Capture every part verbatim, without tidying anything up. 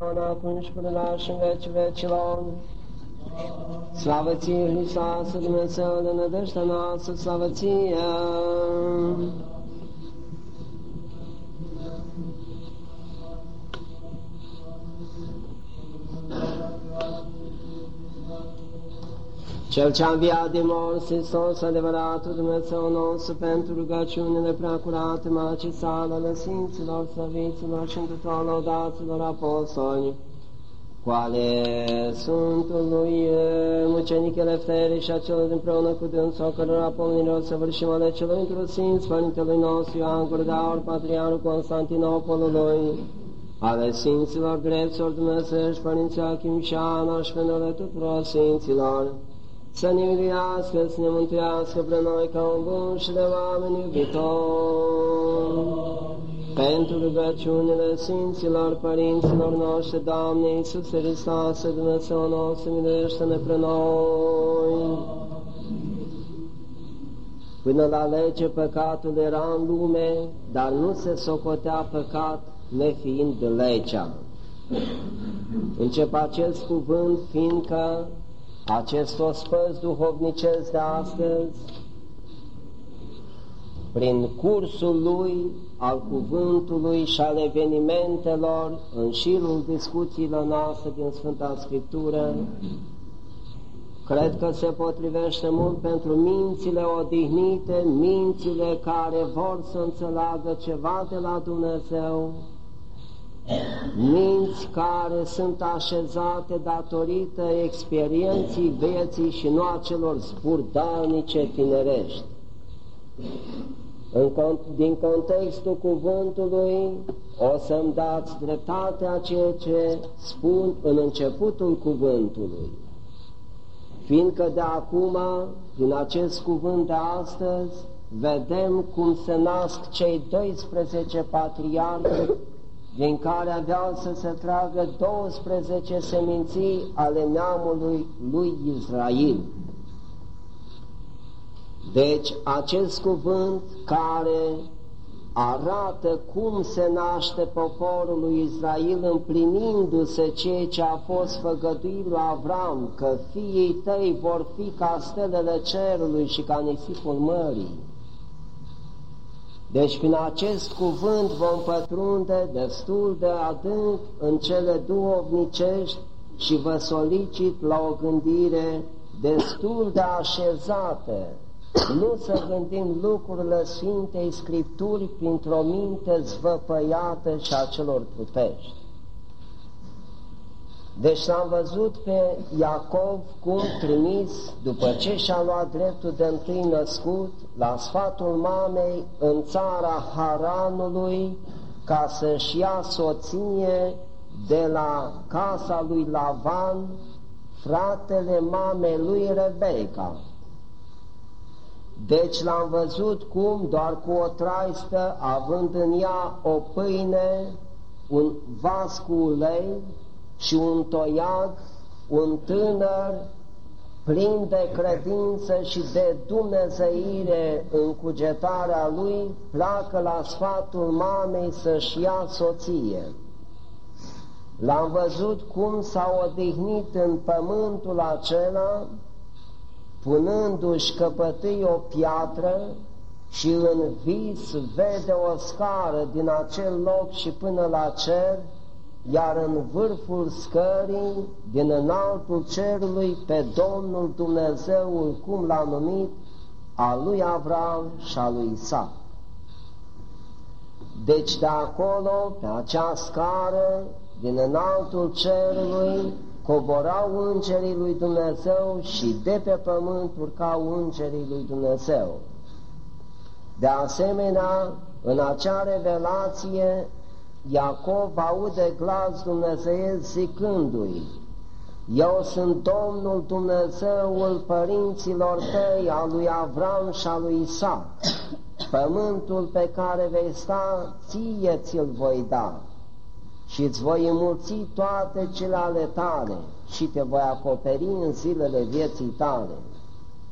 totdeauna, acum și pururea și în vecii vecilor. Slavă ție, Hristoase, Dumnezeu de nădejdea noastră, slavă ție! Cel ce-a înviat din morți, Hristos, adevăratul Dumnezeu nostru, pentru rugăciunile preacurate, Maicii sale, ale Sfinților, Slăviților și întrutorul laudaților apostoli, cu ale Sfântului Mucenic Elefterii și a celor împreună cu dânsul, a cărora pomenirea o săvârșim ale celor într-o Sfinț, Părintelui nostru Ioan Gură de Aur, Patriarhul Constantinopolului, ale Sfinților Greților Dumnezești, Părinții Achim și Ana și pentru tuturor Sfinților, să ne miluiască, să ne mântuiască pre noi ca un bun și de oameni iubitori. Pentru rugăciunile Sfinților Părinților noștri, Doamne Iisuse Hristoase, Dumnezeu nostru, miluiește-ne pre noi. Până la lege păcatul era în lume, dar nu se socotea păcat nefiind legea. Încep acest cuvânt, fiindcă acest ospăț duhovnicesc de astăzi, prin cursul lui, al cuvântului și al evenimentelor, în șirul discuțiilor noastre din Sfânta Scriptură, cred că se potrivește mult pentru mințile odihnite, mințile care vor să înțeleagă ceva de la Dumnezeu, minți care sunt așezate datorită experienței vieții și nu a celor zburdalnice tinerești. În, din contextul cuvântului o să-mi dați dreptatea ceea ce spun în începutul cuvântului, fiindcă de acum, din acest cuvânt de astăzi, vedem cum se nasc cei doisprezece patriarhi din care aveau să se tragă douăsprezece seminții ale neamului lui Israel. Deci acest cuvânt care arată cum se naște poporul lui Israel, împlinindu-se ceea ce a fost făgăduit lui Avram, că fiii tăi vor fi ca stelele cerului și ca nisipul mării. Deci prin acest cuvânt vom pătrunde destul de adânc în cele duhovnicești și vă solicit la o gândire destul de așezată, nu să gândim lucrurile Sfintei Scripturi printr-o minte zvăpăiată și a celor trupești. Deci l-am văzut pe Iacov cum trimis, după ce și-a luat dreptul de întâi născut, la sfatul mamei în țara Haranului, ca să-și ia soție de la casa lui Lavan, fratele mamei lui Rebecca. Deci l-am văzut cum, doar cu o traistă, având în ea o pâine, un vas cu ulei și un toiag, un tânăr plin de credință și de dumnezeire în cugetarea lui, pleacă la sfatul mamei să-și ia soție. L-am văzut cum s-a odihnit în pământul acela, punându-și căpătâi o piatră și în vis vede o scară din acel loc și până la cer, iar în vârful scării, din înaltul cerului, pe Domnul Dumnezeul, cum l-a numit, a lui Avram și a lui Isaac. Deci de acolo, pe acea scară, din înaltul cerului, coborau îngerii lui Dumnezeu și de pe pământ urcau îngerii lui Dumnezeu. De asemenea, în acea revelație, Iacov aude glas dumnezeiesc zicându-i: Eu sunt Domnul Dumnezeul părinților tăi, al lui Avram și al lui Isaac. Pământul pe care vei sta, ție ți-l voi da și îți voi înmulți toate cele ale tale și te voi acoperi în zilele vieții tale.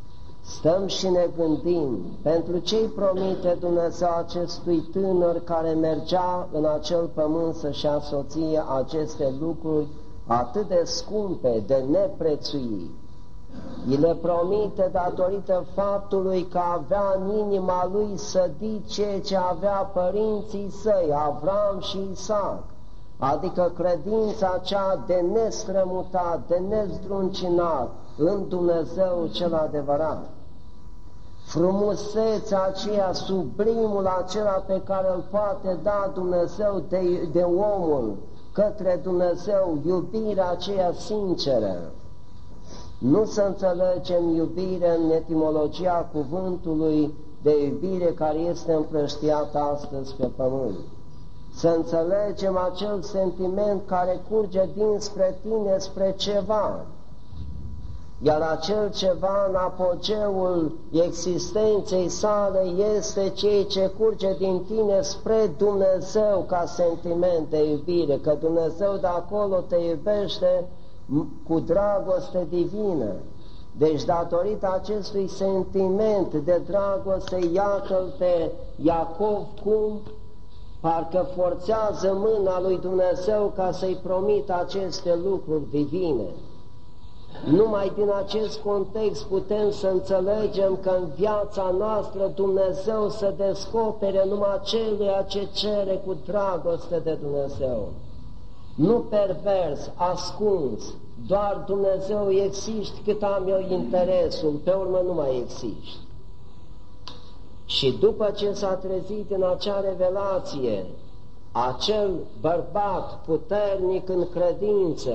stăm și ne gândim pentru ce-i promite Dumnezeu acestui tânăr care mergea în acel pământ să-și asoție aceste lucruri atât de scumpe, de neprețuit. Îi le promite datorită faptului că avea în inima lui sădit ceea ce avea părinții săi, Avram și Isaac, adică credința aceea de nestrămutat, de nezdruncinat în Dumnezeu cel adevărat. Frumusețea aceea, sublimul acela pe care îl poate da Dumnezeu de, de omul către Dumnezeu, iubirea aceea sinceră. Nu să înțelegem iubire în etimologia cuvântului de iubire care este împrăștiat astăzi pe pământ. Să înțelegem acel sentiment care curge dinspre tine spre ceva, iar acel ceva în apogeul existenței sale este ceea ce curge din tine spre Dumnezeu ca sentiment de iubire, că Dumnezeu de acolo te iubește cu dragoste divină. Deci datorită acestui sentiment de dragoste, iată-l pe Iacov cum parcă forțează mâna lui Dumnezeu ca să-i promită aceste lucruri divine. Numai din acest context putem să înțelegem că în viața noastră Dumnezeu să descopere numai celuia ce cere cu dragoste de Dumnezeu. Nu pervers, ascuns, doar Dumnezeu existi cât am eu interesul, pe urmă nu mai existi. Și după ce s-a trezit în acea revelație, acel bărbat puternic în credință,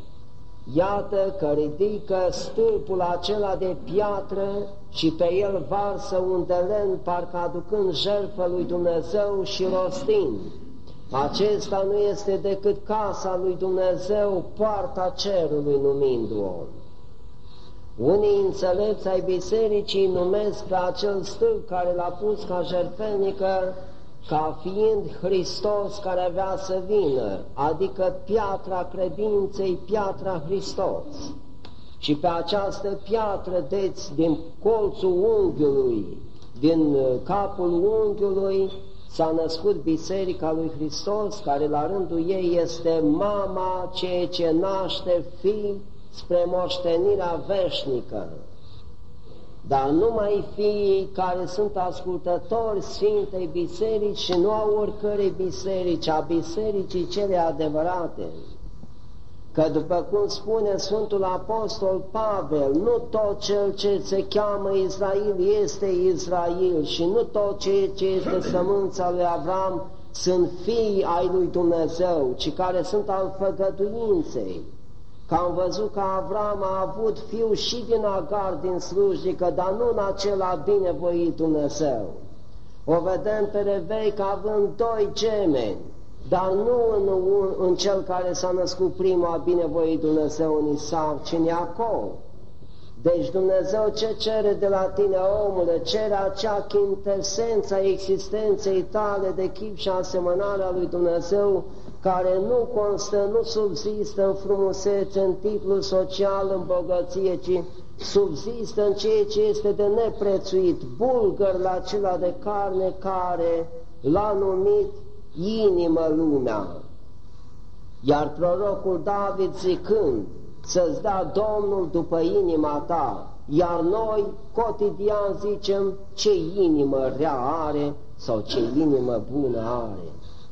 iată că ridică stâlpul acela de piatră și pe el varsă un de lemn, parcă aducând jertfă lui Dumnezeu și rostind: acesta nu este decât casa lui Dumnezeu, poarta cerului numindu-o. Unii înțelepți ai bisericii numesc pe acel stâlp care l-a pus ca jertfenică ca fiind Hristos care avea să vină, adică piatra credinței, piatra Hristos. Și pe această piatră, deți, din colțul unghiului, din capul unghiului, s-a născut Biserica lui Hristos, care la rândul ei este mama ceea ce naște fii spre moștenirea veșnică. Dar numai fiii care sunt ascultători Sfintei Biserici și nu a oricărei biserici, a bisericii cele adevărate. Că după cum spune Sfântul Apostol Pavel, nu tot cel ce se cheamă Israel este Israel și nu tot ceea ce este sămânța lui Avram sunt fii ai lui Dumnezeu, ci care sunt al făgăduinței. Că am văzut că Avram a avut fiu și din Agar, din slujnică, dar nu în acela binevoit Dumnezeu. O vedem pe Rebeica având doi gemeni, dar nu în, în cel care s-a născut primul a binevoit Dumnezeu, în Isaac, ci în Iacov. Deci Dumnezeu ce cere de la tine, omule? Cere acea chintesență a existenței tale de chip și asemănarea lui Dumnezeu, care nu constă, nu subzistă în frumusețe, în titlul social, în bogăție, ci subzistă în ceea ce este de neprețuit, bulgăr la acela de carne care l-a numit inimă lumea. Iar prorocul David zicând, să-ți dea Domnul după inima ta, iar noi cotidian zicem ce inimă rea are sau ce inimă bună are.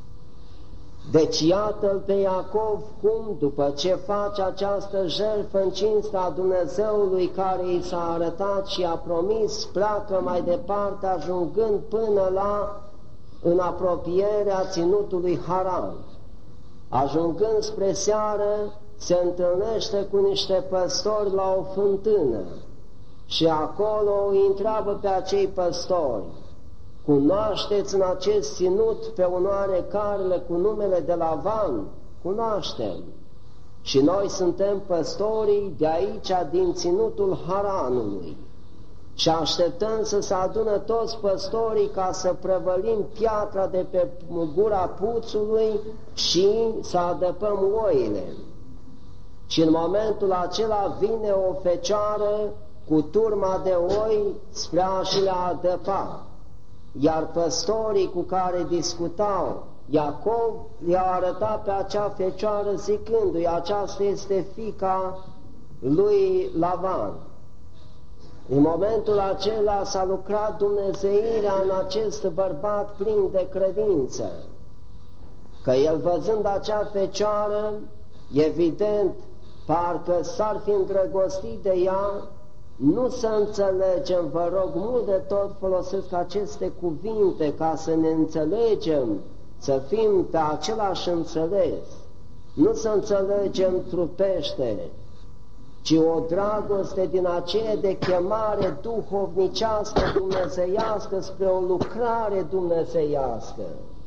Deci iată-l pe Iacov cum, după ce face această jertfă în cinstea Dumnezeului care i s-a arătat și a promis, pleacă mai departe, ajungând până la în apropierea ținutului Haran. Ajungând spre seară, se întâlnește cu niște păstori la o fântână și acolo îi întreabă pe acei păstori: cunoașteți în acest ținut pe un oarecarele cu numele de Lavan? Cunoaștem. Și noi suntem păstorii de aici, din ținutul Haranului. Și așteptăm să se adună toți păstorii ca să prăvălim piatra de pe gura puțului și să adăpăm oile. Și în momentul acela vine o fecioară cu turma de oi spre a-și le adăpa, iar păstorii cu care discutau, Iacov i-a arătat pe acea fecioară zicându-i, aceasta este fiica lui Lavan. În momentul acela s-a lucrat dumnezeirea în acest bărbat plin de credință, că el văzând acea fecioară, evident, parcă s-ar fi îndrăgostit de ea. Nu să înțelegem, vă rog, mult de tot folosesc aceste cuvinte ca să ne înțelegem, să fim pe același înțeles, nu să înțelegem trupește, ci o dragoste din aceea de chemare duhovnicească, dumnezeiască, spre o lucrare dumnezeiască.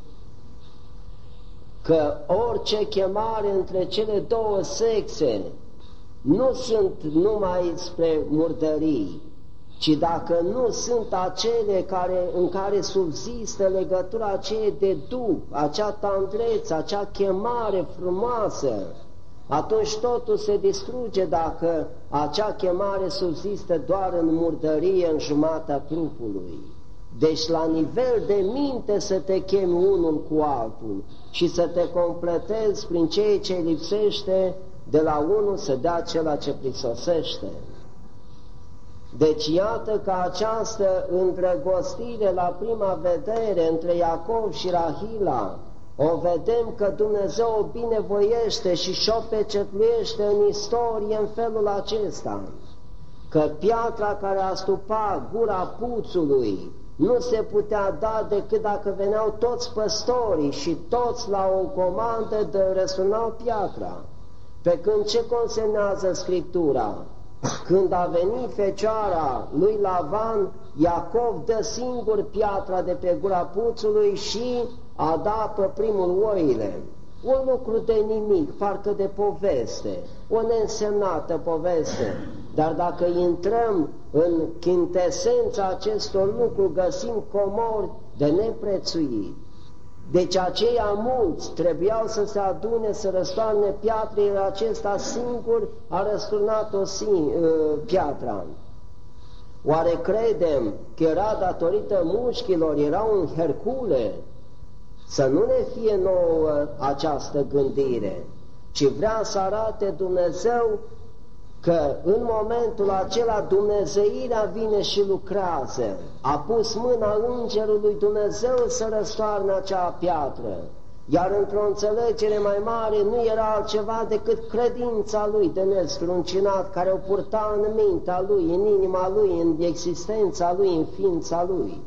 Că orice chemare între cele două sexe nu sunt numai spre murdării, ci dacă nu sunt acele care, în care subzistă legătura aceea de duh, acea tandrețe, acea chemare frumoasă, atunci totul se distruge dacă acea chemare subzistă doar în murdărie, în jumatea trupului. Deci la nivel de minte să te chemi unul cu altul și să te completezi prin ceea ce lipsește, de la unul să dea cela ce prisosește. Deci iată că această îndrăgostire la prima vedere între Iacov și Rahila, o vedem că Dumnezeu o binevoiește și și-o pecetluiește în istorie în felul acesta, că piatra care astupa gura puțului nu se putea da decât dacă veneau toți păstorii și toți la o comandă de răsunau piatra. Pe când ce consemnează Scriptura? Când a venit fecioara lui Lavan, Iacov dă singur piatra de pe gura puțului și a dat pe primul oile. Un lucru de nimic, parcă de poveste, o neînsemnată poveste, dar dacă intrăm în chintesența acestor lucruri, găsim comori de neprețuit. Deci aceia mulți trebuiau să se adune, să răstoarne piatra, iar acesta singur a răsturnat-o piatra. Oare credem că era datorită mușchilor, era un Hercule? Să nu ne fie nouă această gândire, ci vrea să arate Dumnezeu că în momentul acela dumnezeirea vine și lucrează. A pus mâna îngerului Dumnezeu să răstoarne acea piatră, iar într-o înțelegere mai mare nu era altceva decât credința lui de nescruncinat, care o purta în mintea lui, în inima lui, în existența lui, în ființa lui.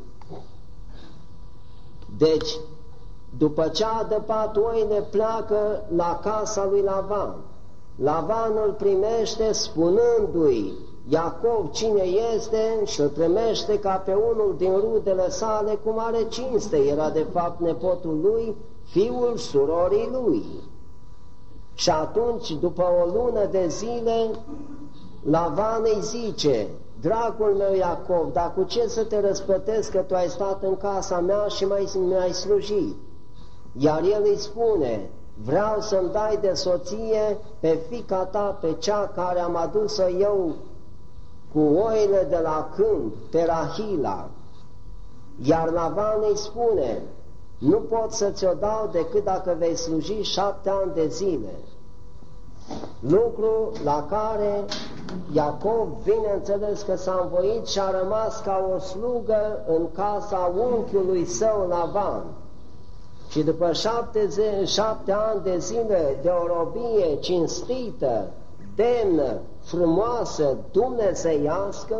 Deci, după ce a adăpat oile, pleacă la casa lui Lavan. Lavan îl primește spunându-i Iacov cine este și îl primește ca pe unul din rudele sale cu mare cinste. Era de fapt nepotul lui, fiul surorii lui. Și atunci, după o lună de zile, Lavan îi zice: dragul meu Iacov, dar cu ce să te răspătesc că tu ai stat în casa mea și mi-ai slujit? Iar el îi spune: vreau să-mi dai de soție pe fiica ta, pe cea care am adus-o eu cu oile de la câmp, pe Rahila. Iar Lavan îi spune: nu pot să ți-o dau decât dacă vei sluji șapte ani de zile. Lucru la care Iacov, bineînțeles că s-a învoit și a rămas ca o slugă în casa unchiului său Lavan. Și după șapte, zi, șapte ani de zile de o robie cinstită, demnă, frumoasă, dumnezeiască,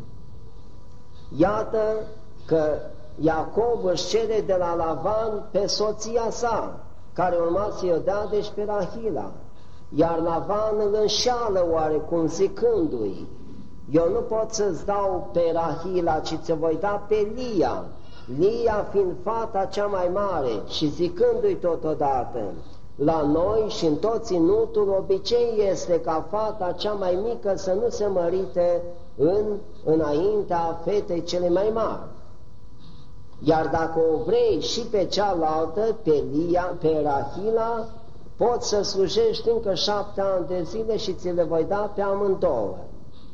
iată că Iacov își cere de la Lavan pe soția sa, care urma să-i o dea, deci pe Rahila. Iar Lavan îl înșeală oarecum zicându-i: eu nu pot să-ți dau pe Rahila, ci ți voi da pe Lia, Lia fiind fata cea mai mare, și zicându-i totodată: la noi și în tot ținutul obicei este ca fata cea mai mică să nu se mărite în, înaintea fetei cele mai mari. Iar dacă o vrei și pe cealaltă, pe Lia, pe Rahila, poți să slujești încă șapte ani de zile și ți le voi da pe amândouă.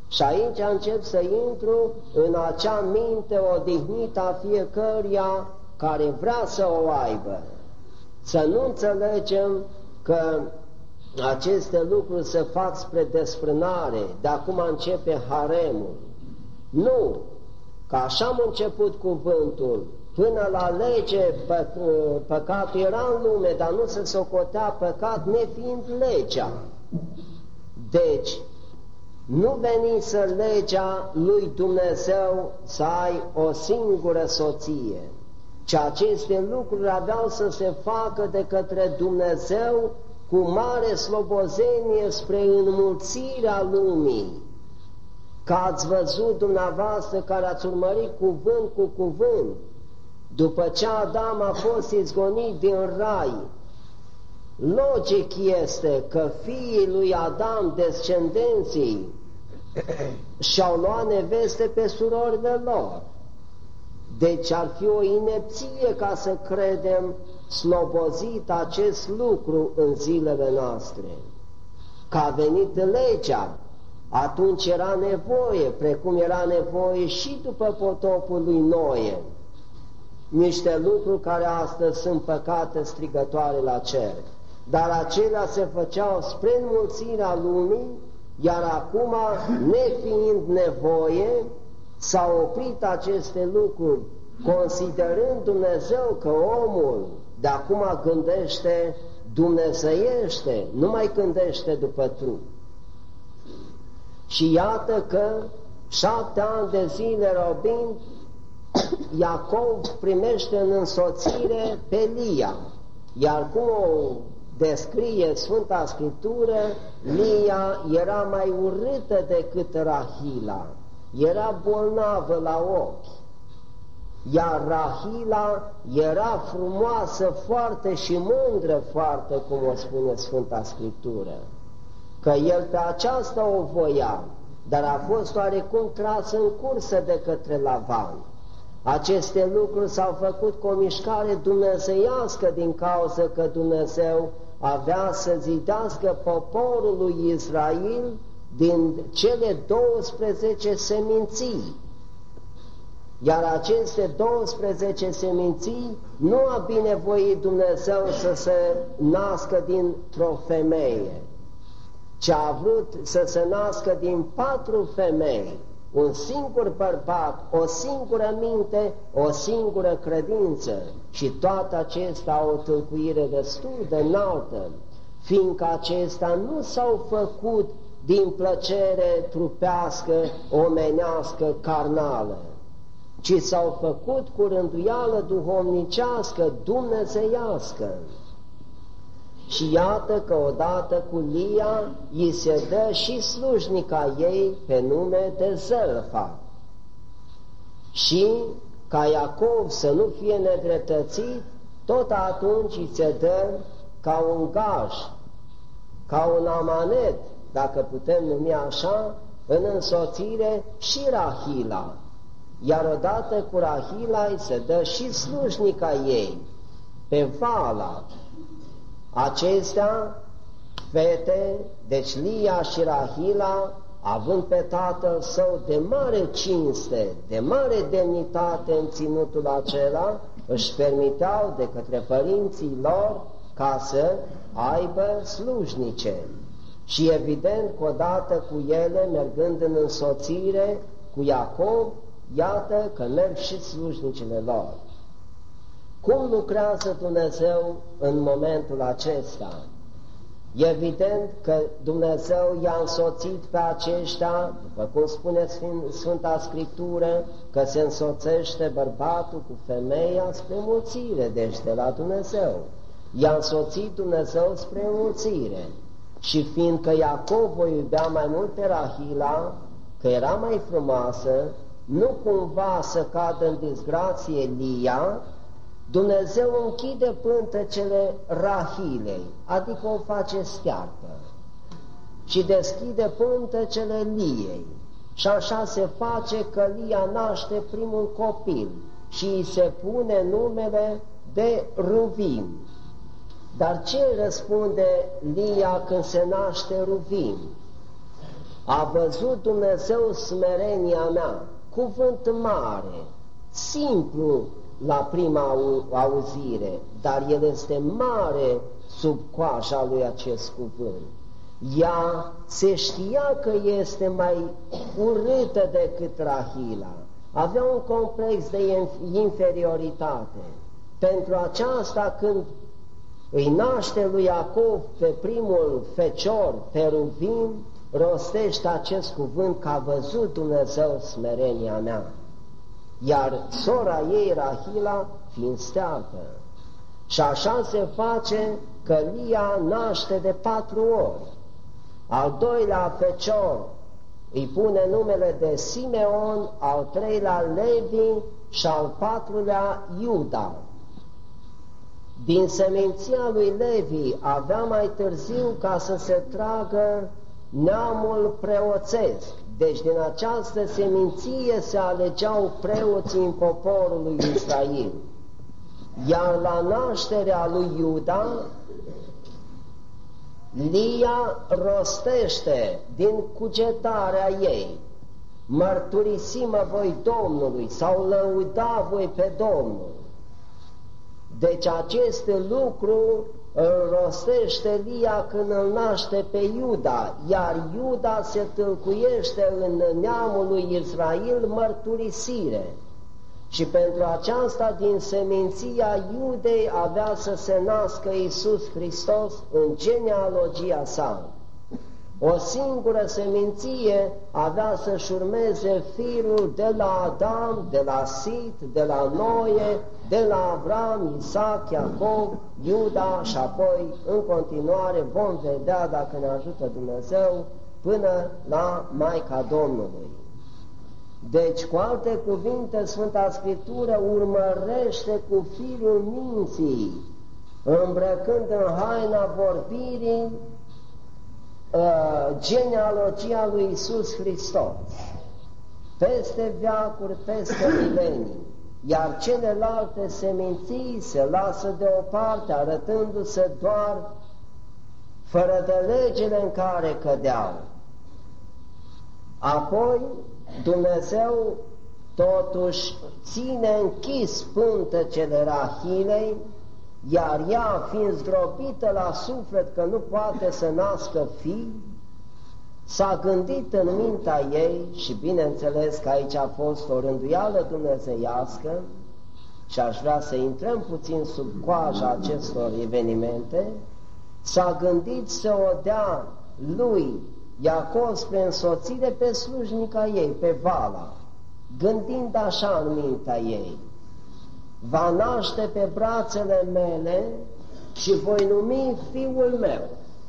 Și aici încep să intru în acea minte odihnită a fiecăruia care vrea să o aibă. Să nu înțelegem că aceste lucruri se fac spre desfrânare, de acum începe haremul. Nu, că așa am început cuvântul, până la lege pă, păcatul era în lume, dar nu se socotea păcat nefiind legea. Deci, nu venise legea lui Dumnezeu să ai o singură soție, ci aceste lucruri aveau să se facă de către Dumnezeu cu mare slobozenie spre înmulțirea lumii. Că ați văzut dumneavoastră care ați urmărit cuvânt cu cuvânt, după ce Adam a fost izgonit din rai, logic este că fiii lui Adam, descendenții, și-au luat neveste pe surorile lor. Deci ar fi o inepție ca să credem slobozit acest lucru în zilele noastre. Că a venit legea, atunci era nevoie, precum era nevoie și după potopul lui Noe. Niște lucruri care astăzi sunt păcate strigătoare la cer. Dar acelea se făceau spre înmulțirea lumii, iar acum, nefiind nevoie, s-au oprit aceste lucruri, considerând Dumnezeu că omul de acum gândește dumnezeiește, nu mai gândește după trup. Și iată că șapte ani de zile robind, Iacov primește în însoțire pe Lia, iar cum o descrie Sfânta Scriptură, Lia era mai urâtă decât Rahila, era bolnavă la ochi, iar Rahila era frumoasă foarte și mândră foarte, cum o spune Sfânta Scriptură, că el pe aceasta o voia, dar a fost oarecum tras în cursă de către Lavan. Aceste lucruri s-au făcut cu o mișcare dumnezeiască din cauza că Dumnezeu avea să zidească poporul lui Israel din cele douăsprezece seminții. Iar aceste douăsprezece seminții nu a binevoit Dumnezeu să se nască dintr-o femeie, ci a vrut să se nască din patru femei, un singur bărbat, o singură minte, o singură credință, și toate acestea au o tâlcuire destul de înaltă, fiindcă acestea nu s-au făcut din plăcere trupească, omenească, carnală, ci s-au făcut cu rânduială duhovnicească, dumnezeiască. Și iată că odată cu Lia îi se dă și slujnica ei pe nume de Zelfa. Și ca Iacov să nu fie nedreptățit, tot atunci îi se dă ca un gaj, ca un amanet, dacă putem numi așa, în însoțire și Rahila. Iar odată cu Rahila îi se dă și slujnica ei, pe Vala. Acestea, fete, deci Lia și Rahila, având pe tatăl său de mare cinste, de mare demnitate în ținutul acela, își permiteau de către părinții lor ca să aibă slujnice. Și evident că odată cu ele, mergând în însoțire cu Iacov, iată că merg și slujnicile lor. Cum lucrează Dumnezeu în momentul acesta? Evident că Dumnezeu i-a însoțit pe aceștia, după cum spune Sfânta Scriptură, că se însoțește bărbatul cu femeia spre mulțire, deci de la Dumnezeu. I-a însoțit Dumnezeu spre mulțire. Și fiindcă Iacov o iubea mai mult pe Rahila, că era mai frumoasă, nu cumva să cadă în disgrație Lia, Dumnezeu închide pântecele Rahilei, adică o face stearpă, și deschide pântecele Liei. Și așa se face că Lia naște primul copil și îi se pune numele de Ruvim. Dar ce răspunde Lia când se naște Ruvim? A văzut Dumnezeu smerenia mea, cuvânt mare, simplu la prima auzire, dar el este mare sub coaja lui acest cuvânt. Ea se știa că este mai urâtă decât Rahila, avea un complex de inferioritate. Pentru aceasta, când îi naște lui Iacov pe primul fecior, pe Ruvim, rostește acest cuvânt, că a văzut Dumnezeu smerenia mea. Iar sora ei, Rahila, fiind stearpă. Și așa se face că Lia naște de patru ori. Al doilea fecior îi pune numele de Simeon, al treilea Levi și al patrulea Iuda. Din seminția lui Levi avea mai târziu ca să se tragă neamul preoțesc. Deci din această seminție se alegeau preoții în poporul lui Israel. Iar la nașterea lui Iuda, Lia rostește din cugetarea ei: mărturisimă voi Domnului, sau lăuda voi pe Domnul. Deci acest lucru îl rostește Lia când îl naște pe Iuda, iar Iuda se tâlcuiește în neamul lui Israel mărturisire. Și pentru aceasta, din seminția Iudei avea să se nască Iisus Hristos în genealogia sa. O singură seminție avea să-și urmeze firul de la Adam, de la Sit, de la Noe, de la Avram, Isaac, Iacov, Iuda și apoi, în continuare, vom vedea, dacă ne ajută Dumnezeu, până la Maica Domnului. Deci, cu alte cuvinte, Sfânta Scriptură urmărește cu firul minții, îmbrăcând în haina vorbirii, genealogia lui Iisus Hristos, peste veacuri, peste milenii, iar celelalte seminții se lasă deoparte, arătându-se doar fără de legile în care cădeau. Apoi Dumnezeu totuși ține închis pântecele Rahilei, iar ea, fiind zdrobită la suflet că nu poate să nască fii, s-a gândit în mintea ei, și bineînțeles că aici a fost o rânduială dumnezeiască, și aș vrea să intrăm puțin sub coaja acestor evenimente, s-a gândit să o dea lui Iacov spre însoțire pe slujnica ei, pe Vala, gândind așa în mintea ei: va naște pe brațele mele și voi numi fiul meu.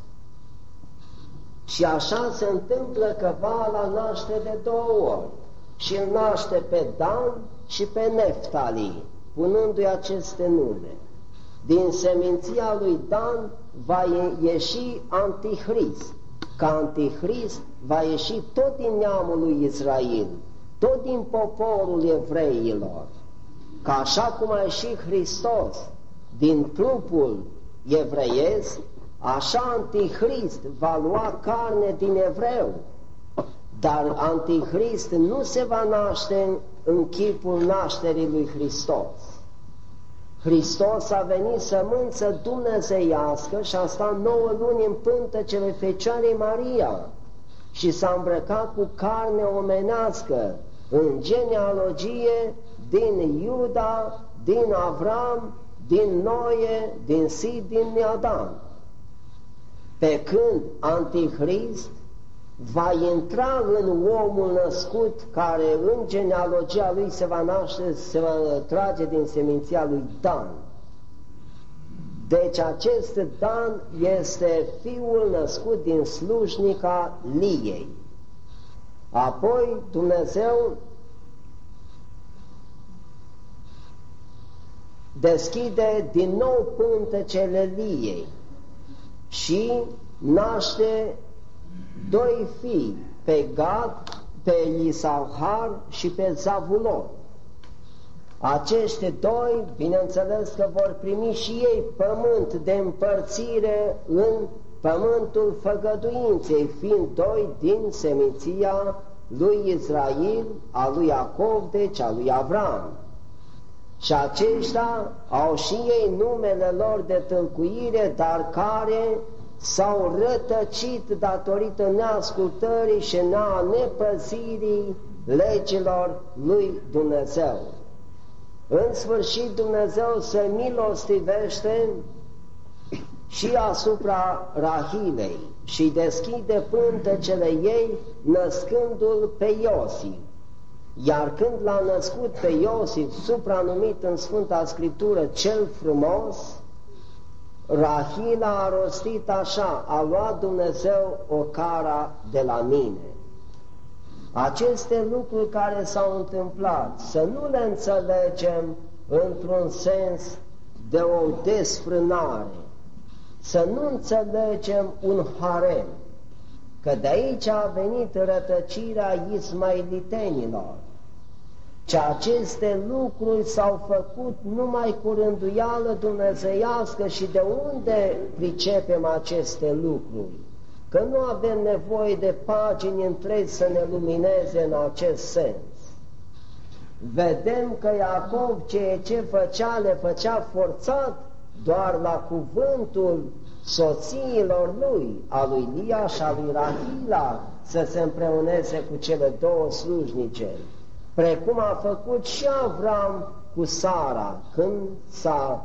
Și așa se întâmplă că Vala naște de două ori, și îl naște pe Dan și pe Neftali, punându-i aceste nume. Din seminția lui Dan va ieși Antichrist. Ca Antichrist va ieși tot din neamul lui Israel, tot din poporul evreilor. Ca așa cum a ieșit Hristos din trupul evreiesc, așa Antichrist va lua carne din evreu. Dar Antichrist nu se va naște în chipul nașterii lui Hristos. Hristos a venit sămânță dumnezeiască și a stat nouă luni în pântecele Fecioarei Maria și s-a îmbrăcat cu carne omenească în genealogie din Iuda, din Avram, din Noe, din Sid, din Adam. Pe când Antichrist va intra în omul născut, care în genealogia lui se va naște, se va trage din seminția lui Dan. Deci acest Dan este fiul născut din slujnica Liei. Apoi Dumnezeu deschide din nou pântecele Liei și naște doi fii, pe Gad, pe Isahar și pe Zavulon. Acești doi, bineînțeles că vor primi și ei pământ de împărțire în pământul făgăduinței, fiind doi din seminția lui Israel, a lui Iacov, deci a lui Avram. Și aceștia au și ei numele lor de tâlcuire, dar care s-au rătăcit datorită neascultării și nepăzirii legilor lui Dumnezeu. În sfârșit, Dumnezeu se milostivește și asupra Rahilei și deschide pântecele ei, născându-l pe Iosif. Iar când l-a născut pe Iosif, supranumit în Sfânta Scriptură cel frumos, Rahila a rostit așa: a luat Dumnezeu o cara de la mine. Aceste lucruri care s-au întâmplat, să nu le înțelegem într-un sens de o desfrânare, să nu înțelegem un harem, că de aici a venit rătăcirea ismailitenilor, ci aceste lucruri s-au făcut numai cu rânduială dumnezeiască. Și de unde pricepem aceste lucruri? Că nu avem nevoie de pagini întregi să ne lumineze în acest sens. Vedem că Iacov ceea ce făcea, le făcea forțat doar la cuvântul soțiilor lui, a lui Lia și a lui Rahila, să se împreuneze cu cele două slujnice, precum a făcut și Avram cu Sara, când s-a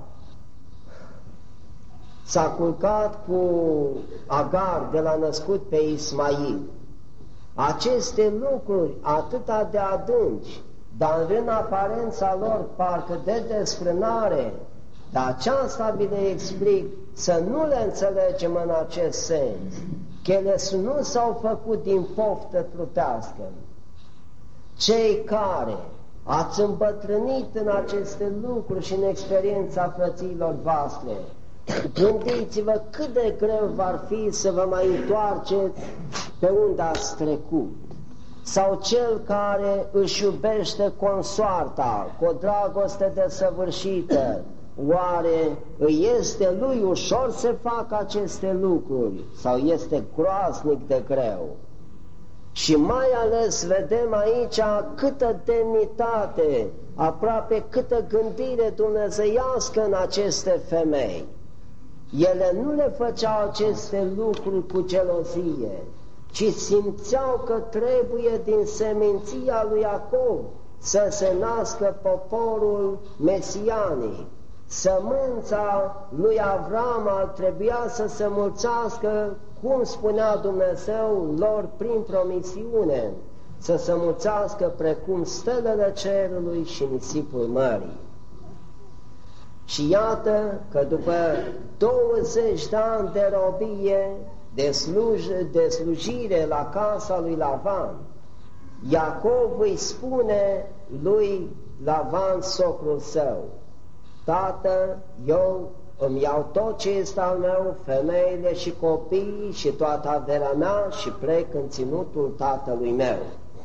s-a culcat cu Agar de la născut pe Ismail. Aceste lucruri atâta de adânci, dar în aparența lor parcă de desfrânare, dar aceasta vi le explic, să nu le înțelegem în acest sens, că ele nu s-au făcut din poftă trupească. Cei care ați îmbătrânit în aceste lucruri și în experiența frăților voastre, gândiți-vă cât de greu va fi să vă mai întoarceți pe unde ați trecut. Sau cel care își iubește consoarta cu o dragoste desăvârșită, oare îi este lui ușor să facă aceste lucruri sau este groaznic de greu? Și mai ales vedem aici câtă demnitate, aproape câtă gândire dumnezeiască în aceste femei. Ele nu le făceau aceste lucruri cu gelozie, ci simțeau că trebuie din seminția lui Iacov să se nască poporul mesianic. Sămânța lui Avram ar trebui să se mulțească, cum spunea Dumnezeu lor prin promisiune, să se mulțească precum stelele cerului și nisipul mării. Și iată că după douăzeci de ani de robie, de, sluj, de slujire la casa lui Lavan, Iacov îi spune lui Lavan, socrul său: tată, eu îmi iau tot ce este al meu, femeile și copiii și toată averea mea și plec în ținutul tatălui meu.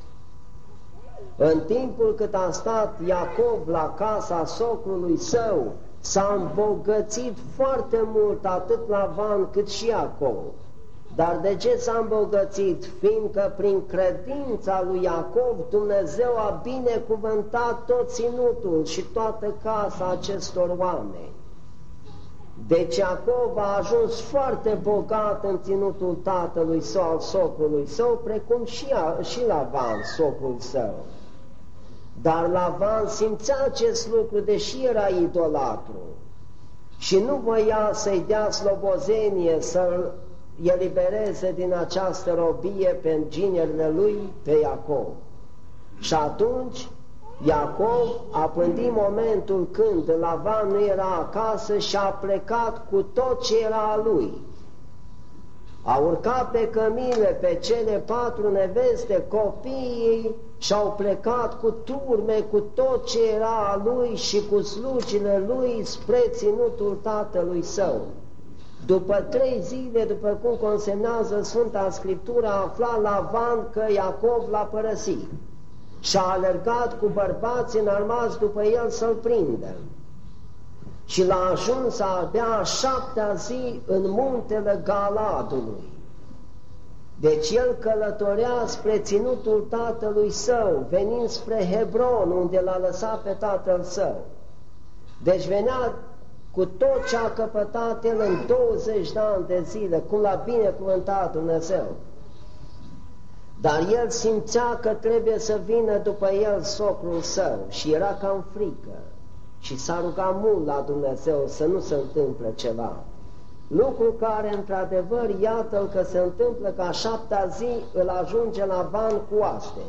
În timpul cât a stat Iacov la casa socrului său, s-a îmbogățit foarte mult atât Lavan cât și Iacov. Dar de ce s-a îmbogățit? Fiindcă prin credința lui Iacov Dumnezeu a binecuvântat tot ținutul și toată casa acestor oameni. Deci Iacov a ajuns foarte bogat în ținutul tatălui său, al socrului său, precum și, a, și Lavan, socrul său. Dar Lavan simțea acest lucru, deși era idolatru, și nu voia să-i dea slobozenie, să-l elibereze din această robie pe ginerile lui, pe Iacov. Și atunci Iacov a pândit momentul când Lavan nu era acasă și a plecat cu tot ce era a lui. A urcat pe cămile pe cele patru neveste, copiii, și au plecat cu turme, cu tot ce era a lui și cu slugile lui spre ținutul tatălui său. După trei zile, după cum consemnează Sfânta Scriptură, a aflat Lavan că Iacov l-a părăsit și a alergat cu bărbați înarmați după el să-l prindă. și l-a ajuns abia a șaptea zi în muntele Galadului. Deci el călătorea spre ținutul tatălui său, venind spre Hebron, unde l-a lăsat pe tatăl său. Deci venea cu tot ce a căpătat el în douăzeci de ani de zile, cum l-a binecuvântat Dumnezeu. Dar el simțea că trebuie să vină după el socrul său și era cam frică și s-a rugat mult la Dumnezeu să nu se întâmple ceva. Lucru care, într-adevăr, iată-l că se întâmplă că a șaptea zi îl ajunge Lavan cu oaste.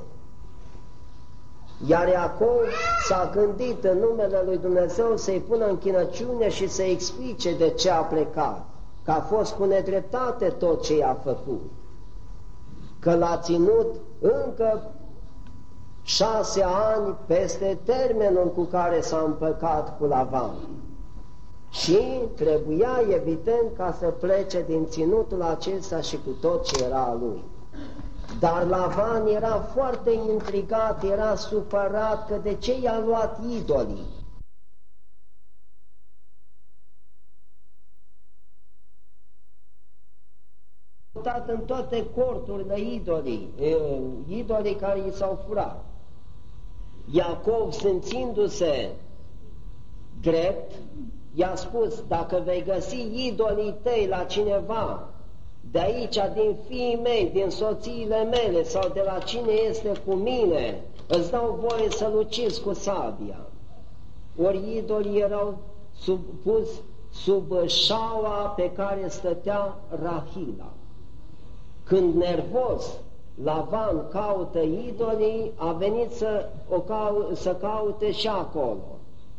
Iar Iacov s-a gândit în numele lui Dumnezeu să-i pună închinăciune și să-i explice de ce a plecat, că a fost cu nedreptate tot ce i-a făcut, că l-a ținut încă șase ani peste termenul cu care s-a împăcat cu Lavan. Și trebuia, evident, ca să plece din ținutul acesta și cu tot ce era a lui. Dar Lavan era foarte intrigat, era supărat că de ce i-a luat idolii. În toate corturile idolii, idolii care i s-au furat. Iacov, simțindu-se drept, i-a spus, dacă vei găsi idolii tăi la cineva, de aici, din fiii mei, din soțiile mele sau de la cine este cu mine, îți dau voie să-l ucizi cu sabia. Ori idolii erau sub, pus sub șaua pe care stătea Rahila. Când nervos Lavan caută idolii, a venit să, o cau, să caute și acolo.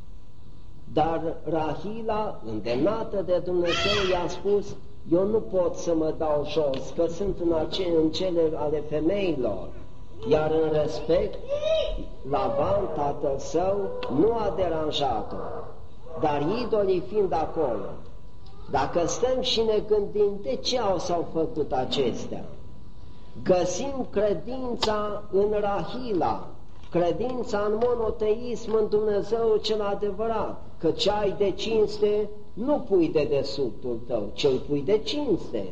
Dar Rahila, îndemnată de Dumnezeu, i-a spus, eu nu pot să mă dau jos, că sunt în, ace- în cele ale femeilor. Iar în respect, Lavan, tatăl său, nu a deranjat-o. Dar idolii fiind acolo, dacă stăm și ne gândim de ce au s-au făcut acestea, găsim credința în Rahila, credința în monoteism, în Dumnezeu cel adevărat, că ce ai de cinste nu pui de desubtul tău, ci îl pui de cinste.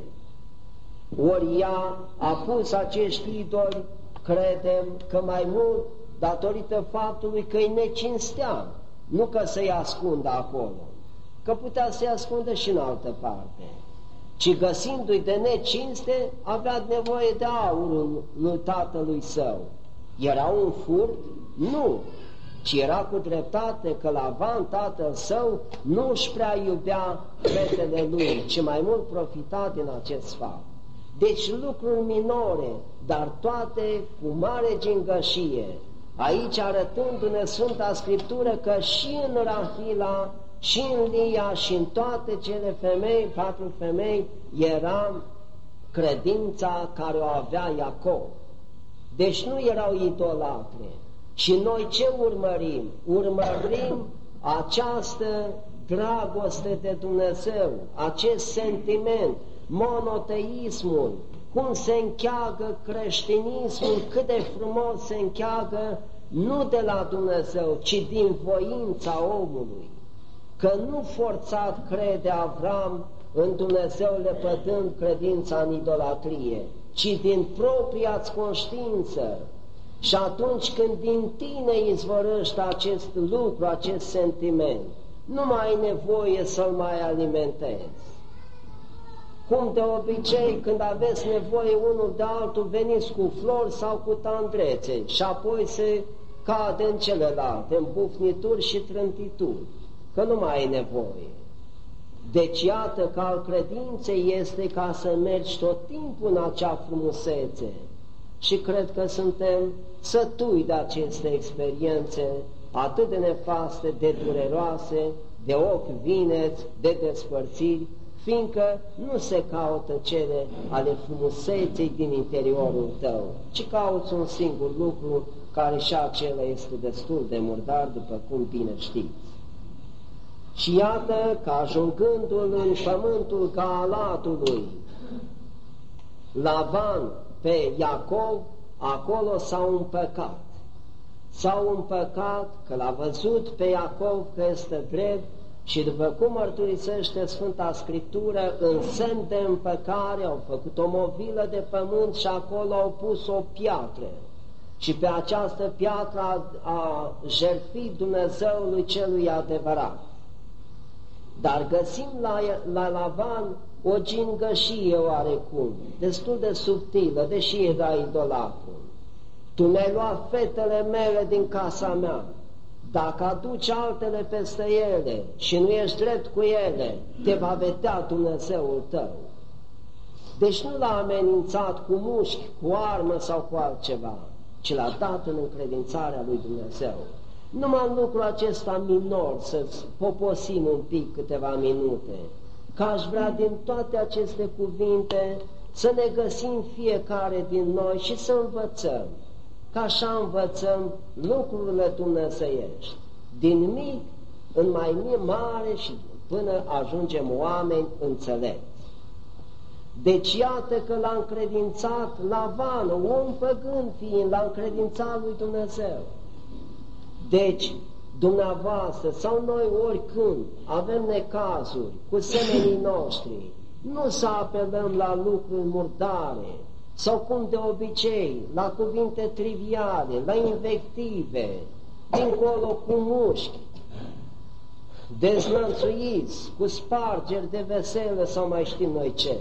Ori ea a pus acești idoli, credem că mai mult datorită faptului că îi necinstea, nu că să-i ascundă acolo, că putea să-i ascundă și în altă parte, ci găsindu-i de necinste, avea nevoie de aurul lui tatălui său. Era un furt? Nu, ci era cu dreptate că Lavan, tatăl său, nu își prea iubea fetele lui, ci mai mult profita din acest fapt. Deci lucruri minore, dar toate cu mare gingășie. Aici arătându-ne Sfânta Scriptură că și în Rahila, și în Lia, și în toate cele femei, patru femei, era credința care o avea Iacov. Deci nu erau idolatre. Și noi ce urmărim? Urmărim această dragoste de Dumnezeu, acest sentiment, monoteismul, cum se încheagă creștinismul, cât de frumos se încheagă, nu de la Dumnezeu, ci din voința omului. Că nu forțat crede Avram în Dumnezeu lepădând credința în idolatrie, ci din propria-ți conștiință. Și atunci când din tine izvorăște acest lucru, acest sentiment, nu mai ai nevoie să-l mai alimentezi. Cum de obicei, când aveți nevoie unul de altul, veniți cu flori sau cu tandrețe și apoi se cade în celelalte, în bufnituri și trântituri, că nu mai ai nevoie. Deci iată că al credinței este ca să mergi tot timpul în acea frumusețe. Și cred că suntem sătui de aceste experiențe atât de nefaste, de dureroase, de ochi vineți, de despărțiri, fiindcă nu se caută cele ale frumuseței din interiorul tău, ci cauți un singur lucru care și acela este destul de murdar, după cum bine știți. Și iată că ajungându-l în pământul Gaalatului, Lavan pe Iacov, acolo s-au împăcat. S-au împăcat că l-a văzut pe Iacov că este drept Și după cum mărturisește Sfânta Scriptură, în semn de împăcare au făcut o movilă de pământ și acolo au pus o piatră. Și pe această piatră a, a jertfit Dumnezeului celui adevărat. Dar găsim la, la Lavan o gingășie oarecum, destul de subtilă, deși era idolatru. Tu mi-ai luat fetele mele din casa mea. Dacă aduci altele peste ele și nu ești drept cu ele, te va vedea Dumnezeul tău. Deci nu l-a amenințat cu mușchi, cu armă sau cu altceva, ci l-a dat în încredințarea lui Dumnezeu. Numai în lucrul acesta minor să poposim un pic câteva minute, că aș vrea din toate aceste cuvinte să ne găsim fiecare din noi și să învățăm, că așa învățăm lucrurile dumnezeiești, din mic în mai mare și până ajungem oameni înțelepți. Deci iată că l-a încredințat Lavan, om păgân fiind, l-a încredințat lui Dumnezeu. Deci, dumneavoastră sau noi oricând avem necazuri cu semenii noștri, nu să apelăm la lucruri murdare sau cum de obicei, la cuvinte triviale, la invective, dincolo cu mușchi, dezlănțuiți, cu spargeri de vesele sau mai știm noi ce.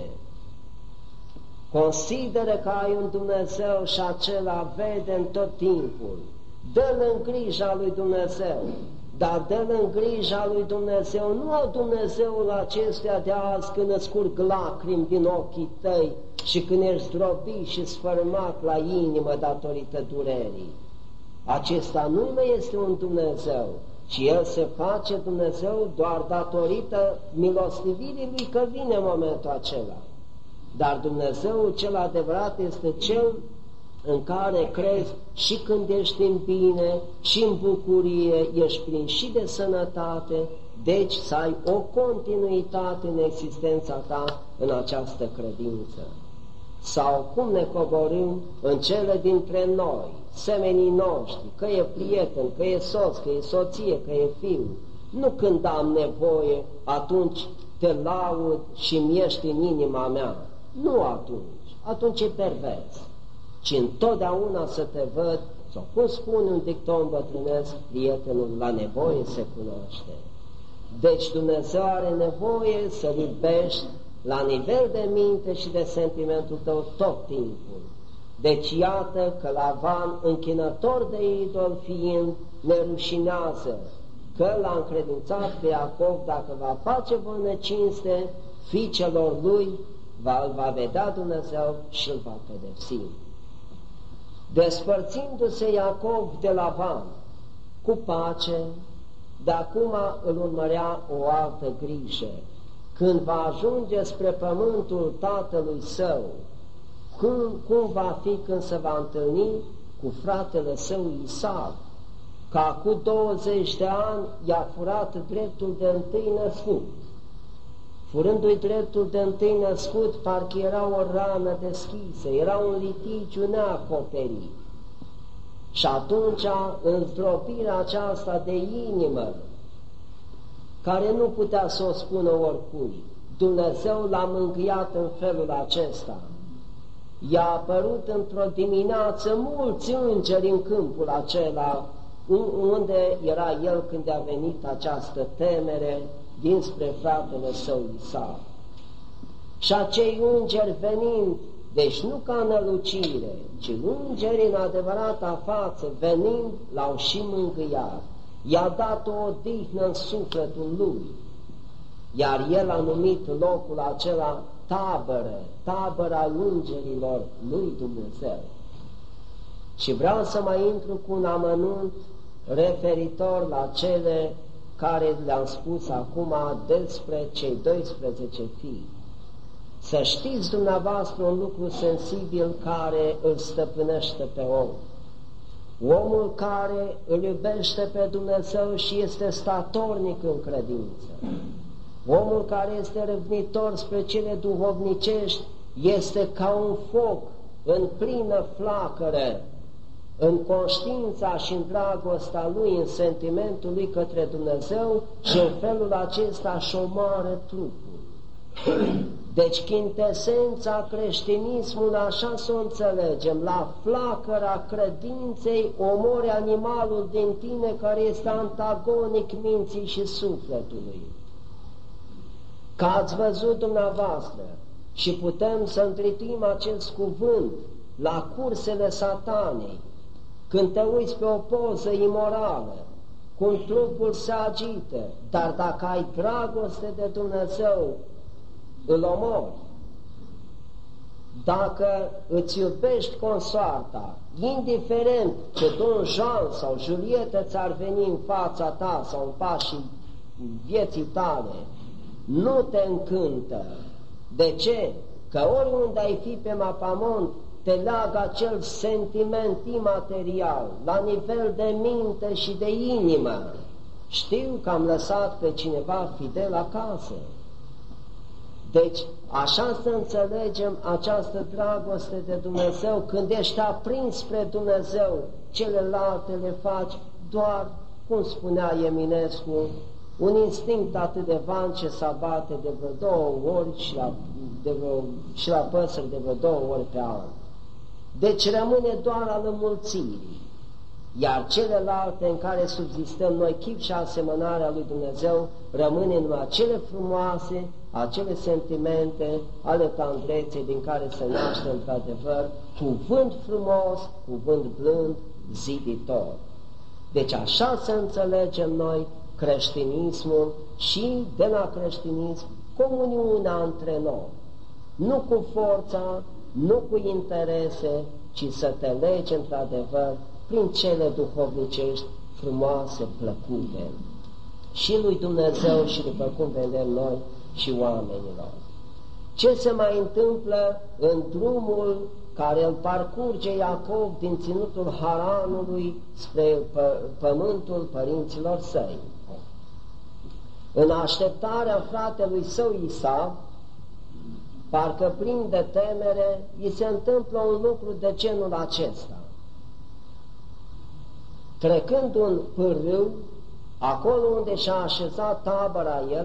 Consideră că ai un Dumnezeu și acela vede în tot timpul. Dă-l în grija lui Dumnezeu, dar dă-l în grija lui Dumnezeu, nu al Dumnezeul acestuia de azi când îți curg lacrimi din ochii tăi și când ești zdrobit și sfărâmat la inimă datorită durerii. Acesta nu mai este un Dumnezeu, ci El se face Dumnezeu doar datorită milostivirii Lui că vine momentul acela. Dar Dumnezeul cel adevărat este Cel în care crezi și când ești în bine și în bucurie, ești plin și de sănătate, deci să ai o continuitate în existența ta în această credință. Sau cum ne coborâm în cele dintre noi, semenii noștri, că e prieten, că e soț, că e soție, că e fiu, nu când am nevoie, atunci te laud și mi ești în inima mea, nu atunci, atunci e pervers, ci întotdeauna să te văd, sau cum spune un dicton bătrânesc, prietenul la nevoie se cunoaște. Deci Dumnezeu are nevoie să-L iubești la nivel de minte și de sentimentul tău tot timpul. Deci iată că Lavan, închinător de idol fiind, ne rușinează că l-a încredințat pe Iacov, dacă va face vreo necinste fiicelor lui, va, îl va vedea Dumnezeu și îl va pedepsi. Despărțindu-se Iacov de Lavan cu pace, de acum îl urmărea o altă grijă. Când va ajunge spre pământul tatălui său, cum, cum va fi când se va întâlni cu fratele său Isaac, că acum douăzeci de ani i-a furat dreptul de întâi născut. Furându-i dreptul de întâi născut, parcă era o rană deschisă, era un litigiu neacoperit. Și atunci, în zdrobirea aceasta de inimă, care nu putea să o spună oricui, Dumnezeu l-a mângâiat în felul acesta. I-a apărut într-o dimineață mulți îngeri în câmpul acela, unde era el când a venit această temere dinspre fratele său Isaac. Și acei îngeri venind, deci nu ca nălucire, ci îngeri în adevărata față, venind, l-au și mângâiat. I-a dat o odihnă în sufletul lui, iar el a numit locul acela tabără, tabăra îngerilor lui Dumnezeu. Și vreau să mai intru cu un amănunt referitor la cele care le-am spus acum despre cei doisprezece fii. Să știți dumneavoastră un lucru sensibil care îl stăpânește pe om. Omul care îl iubește pe Dumnezeu și este statornic în credință. Omul care este râvnitor spre cele duhovnicești este ca un foc în plină flacără în conștiința și în dragostea lui, în sentimentul lui către Dumnezeu și în felul acesta își omoară trupul. Deci chintesența creștinismului, așa să o înțelegem, la flacăra credinței omori animalul din tine care este antagonic minții și sufletului. Că ați văzut dumneavoastră și putem să întrituim acest cuvânt la cursele satanei, când te uiți pe o poză imorală, cum trupul se agită, dar dacă ai dragoste de Dumnezeu, îl omori. Dacă îți iubești consoarta, indiferent ce Don Juan sau Julietă ți-ar veni în fața ta sau în pașii vieții tale, nu te încântă. De ce? Că oriunde ai fi pe mapamont, te leagă acel sentiment imaterial, la nivel de minte și de inimă. Știu că am lăsat pe cineva fidel acasă. Deci, așa să înțelegem această dragoste de Dumnezeu, când ești aprins spre Dumnezeu, celelalte le faci doar, cum spunea Eminescu, un instinct atât de van ce se abate de vreo două ori și la, de vreo, și la păsări de vreo două ori pe an. Deci rămâne doar al înmulțirii, iar celelalte în care subzistăm noi, chip și asemănarea lui Dumnezeu, rămâne numai acele frumoase, acele sentimente ale tandreței din care se naște într-adevăr cuvânt frumos, cuvânt blând, ziditor. Deci așa să înțelegem noi creștinismul și de la creștinism comuniunea între noi, nu cu forța, nu cu interese, ci să te legi într-adevăr prin cele duhovnicești frumoase, plăcute și lui Dumnezeu și după cum vedem noi și oamenilor. Ce se mai întâmplă în drumul care îl parcurge Iacov din ținutul Haranului spre pământul părinților săi? În așteptarea fratelui său Isav, parcă plin de temere, îi se întâmplă un lucru de genul acesta. Trecând un pârâu, acolo unde și-a așezat tabăra el,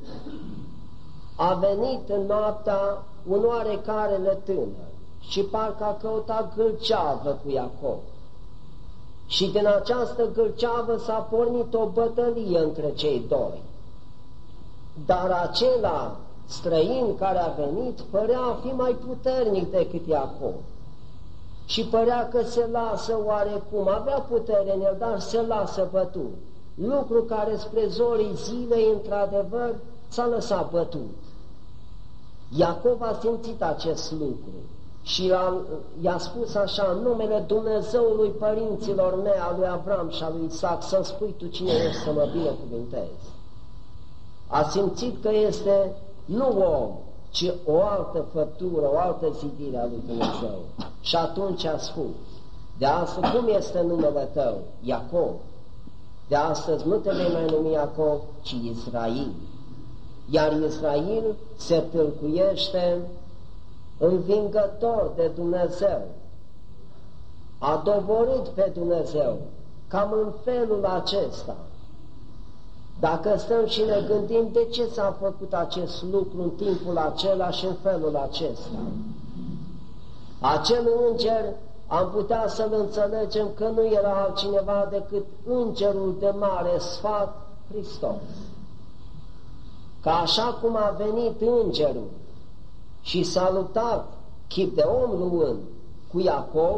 a venit în noaptea un oarecare lătână și parcă a căutat gâlceavă cu Iacov. Și din această gâlceavă s-a pornit o bătălie între cei doi. Dar acela străin care a venit părea a fi mai puternic decât Iacov. Și părea că se lasă oarecum, avea putere în el, dar se lasă bătut. Lucru care spre zorii zilei, într-adevăr, s-a lăsat bătut. Iacov a simțit acest lucru și i-a spus așa, în numele Dumnezeului părinților mei, a lui Avram și a lui Isaac, să-mi spui tu cine ești să mă binecuvântezi. A simțit că este nu om, ci o altă făptură, o altă zidire a lui Dumnezeu. Și atunci a spus, de astăzi cum este numele tău? Iacov. De astăzi nu te vei mai numi Iacov, ci Israel. Iar Israel se tâlcuiește învingător de Dumnezeu. A doborât pe Dumnezeu, cam în felul acesta. Dacă stăm și ne gândim de ce s-a făcut acest lucru în timpul acela și în felul acesta. Acel înger, am putea să-l înțelegem că nu era altcineva decât îngerul de mare sfat, Hristos. Că așa cum a venit îngerul și s-a luptat chip de om luând cu Iacov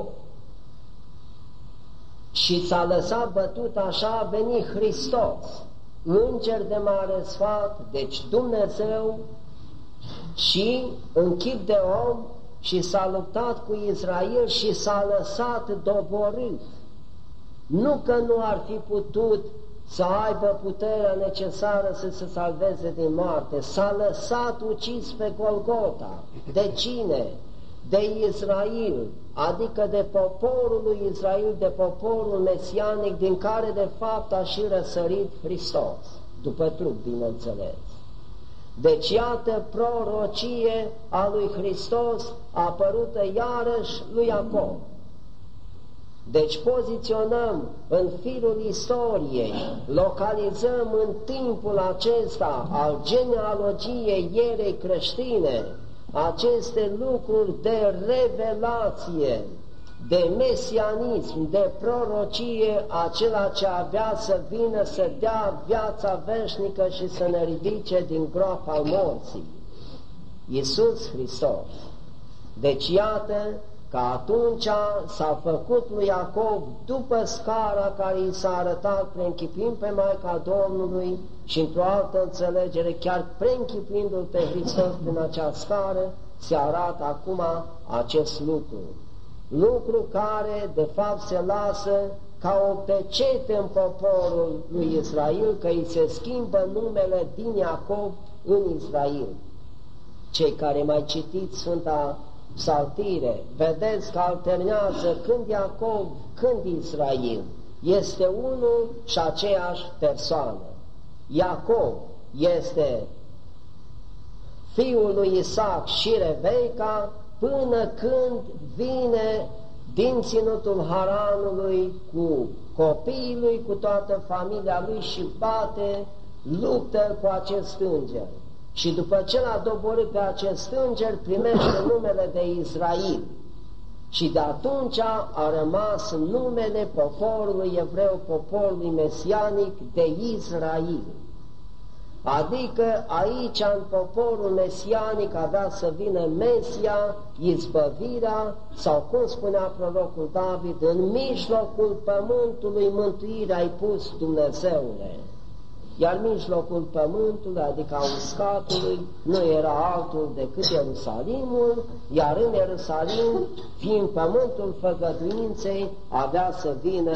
și s-a lăsat bătut, așa a venit Hristos, înger de mare sfat, deci Dumnezeu, și în chip de om, și s-a luptat cu Israel și s-a lăsat doborât. Nu că nu ar fi putut să aibă puterea necesară să se salveze din moarte, s-a lăsat ucis pe Golgota. De cine? De Israel, adică de poporul lui Israel, de poporul mesianic, din care de fapt a și răsărit Hristos, după trup, bineînțeles. Deci iată prorocie a lui Hristos apărută iarăși lui Iacov. Deci poziționăm în firul istoriei, localizăm în timpul acesta al genealogiei ierei creștine aceste lucruri de revelație, de mesianism, de prorocie, acela ce avea să vină să dea viața veșnică și să ne ridice din groapa morții. Iisus Hristos. Deci iată că atunci s-a făcut lui Iacov după scara care i s-a arătat, preînchipuind pe Maica Domnului și într-o altă înțelegere, chiar preînchipuindu-L pe Hristos prin acea scară, se arată acum acest lucru. Lucru care, de fapt, se lasă ca o pecete în poporul lui Israel, că îi se schimbă numele din Iacov în Israel. Cei care mai citiți Sfânta Psaltire, vedeți că alternează când Iacov, când Israel. Este unul și aceeași persoană. Iacov este fiul lui Isaac și Rebecca, până când vine din ținutul Haranului cu copiii lui, cu toată familia lui și bate, luptă cu acest înger. Și după ce l-a doborât pe acest înger, primește numele de Israel. Și de atunci a rămas numele poporului evreu, poporului mesianic, de Israel. Adică aici, în poporul mesianic, avea să vină Mesia, izbăvirea, sau cum spunea prorocul David, în mijlocul pământului mântuirea ai pus, Dumnezeule. Iar mijlocul pământului, adică a uscatului, nu era altul decât Ierusalimul, iar în Ierusalim, fiind pământul făgăduinței, avea să vină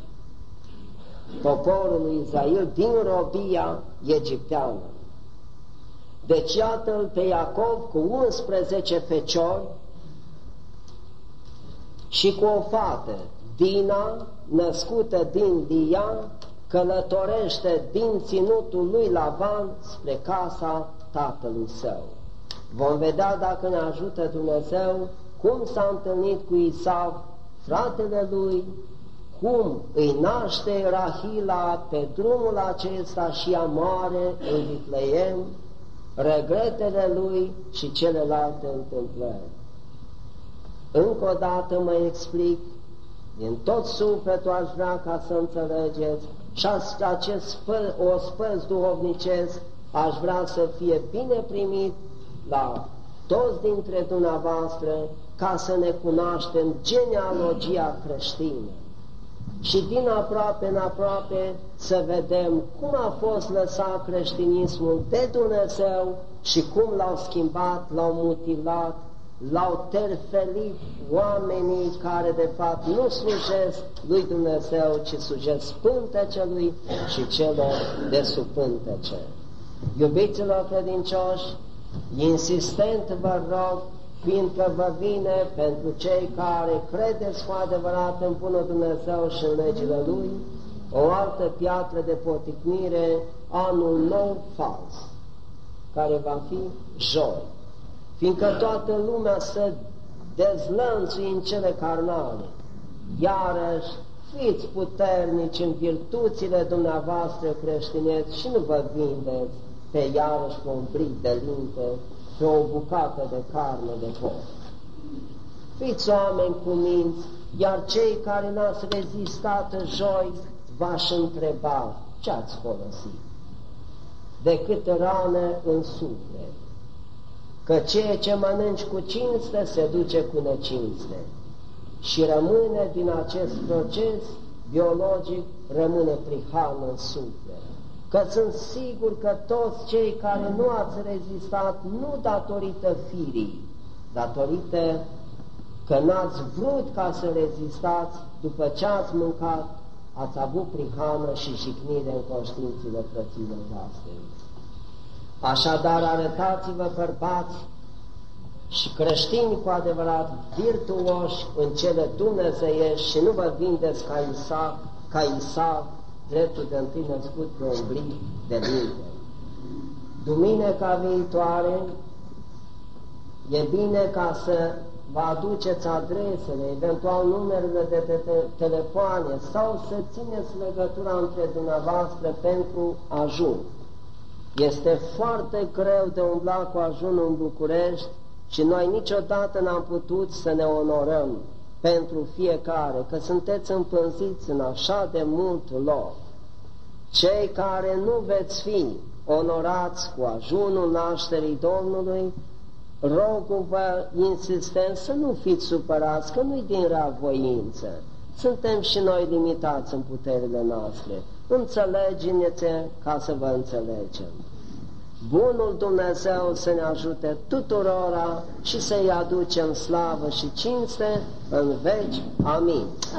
poporul lui Israel din robia egipteană. Deci iată-l pe Iacov cu unsprezece feciori și cu o fată, Dina, născută din Lia, călătorește din ținutul lui Lavan spre casa tatălui său. Vom vedea, dacă ne ajută Dumnezeu, cum s-a întâlnit cu Isav, fratele lui, cum îi naște Rahila pe drumul acesta și ea moare în Vitleem, regretele lui și celelalte întâmplări. Încă o dată mă explic, din tot sufletul aș vrea ca să înțelegeți, și acest spăl, o spăz duhovnicesc aș vrea să fie bine primit la toți dintre dumneavoastră, ca să ne cunoaștem genealogia creștină. Și din aproape în aproape să vedem cum a fost lăsat creștinismul de Dumnezeu și cum l-au schimbat, l-au mutilat, l-au terfelit oamenii care de fapt nu slujesc lui Dumnezeu, ci slujesc pântecelui și celor de sub pântece. Iubiților credincioși, insistent vă rog, fiindcă vă vine pentru cei care credeți cu adevărat în bunul Dumnezeu și în legile Lui, o altă piatră de poticnire, anul nou fals, care va fi joi. Fiindcă toată lumea se dezlănțuie în cele carnale, iarăși fiți puternici în virtuțile dumneavoastră creștineți și nu vă vindeți pe iarăși pe un bric de linte, pe o bucată de carne de porc. Fiți oameni cu minți, iar cei care n-ați rezistat joi v-aș întreba ce ați folosit, decât rană în suflet, că ceea ce mănânci cu cinste se duce cu necinste și rămâne din acest proces biologic, rămâne prihană în suflet. Că sunt sigur că toți cei care nu ați rezistat, nu datorită firii, datorită că n-ați vrut ca să rezistați, după ce ați mâncat, ați avut prihană și jignire în conștiințele frăților voastre. Așadar, arătați-vă bărbați și creștini cu adevărat virtuoși în cele dumnezeiești și nu vă vindeți ca Isaac, ca Isaac, dreptul de întâi născut pe un bric de linte. Duminica viitoare e bine ca să vă aduceți adresele, eventual numerele de te te telefoane sau să țineți legătura între dumneavoastră pentru ajun. Este foarte greu de umbla cu ajunul în București și noi niciodată n-am putut să ne onorăm pentru fiecare, că sunteți împânziți în așa de mult loc. Cei care nu veți fi onorați cu ajunul nașterii Domnului, rog-vă insistent să nu fiți supărați, că nu-i din reavoință. Suntem și noi limitați în puterile noastre. Înțelegeți-ne ca să vă înțelegem. Bunul Dumnezeu să ne ajute tuturora și să-i aducem slavă și cinste în veci. Amin.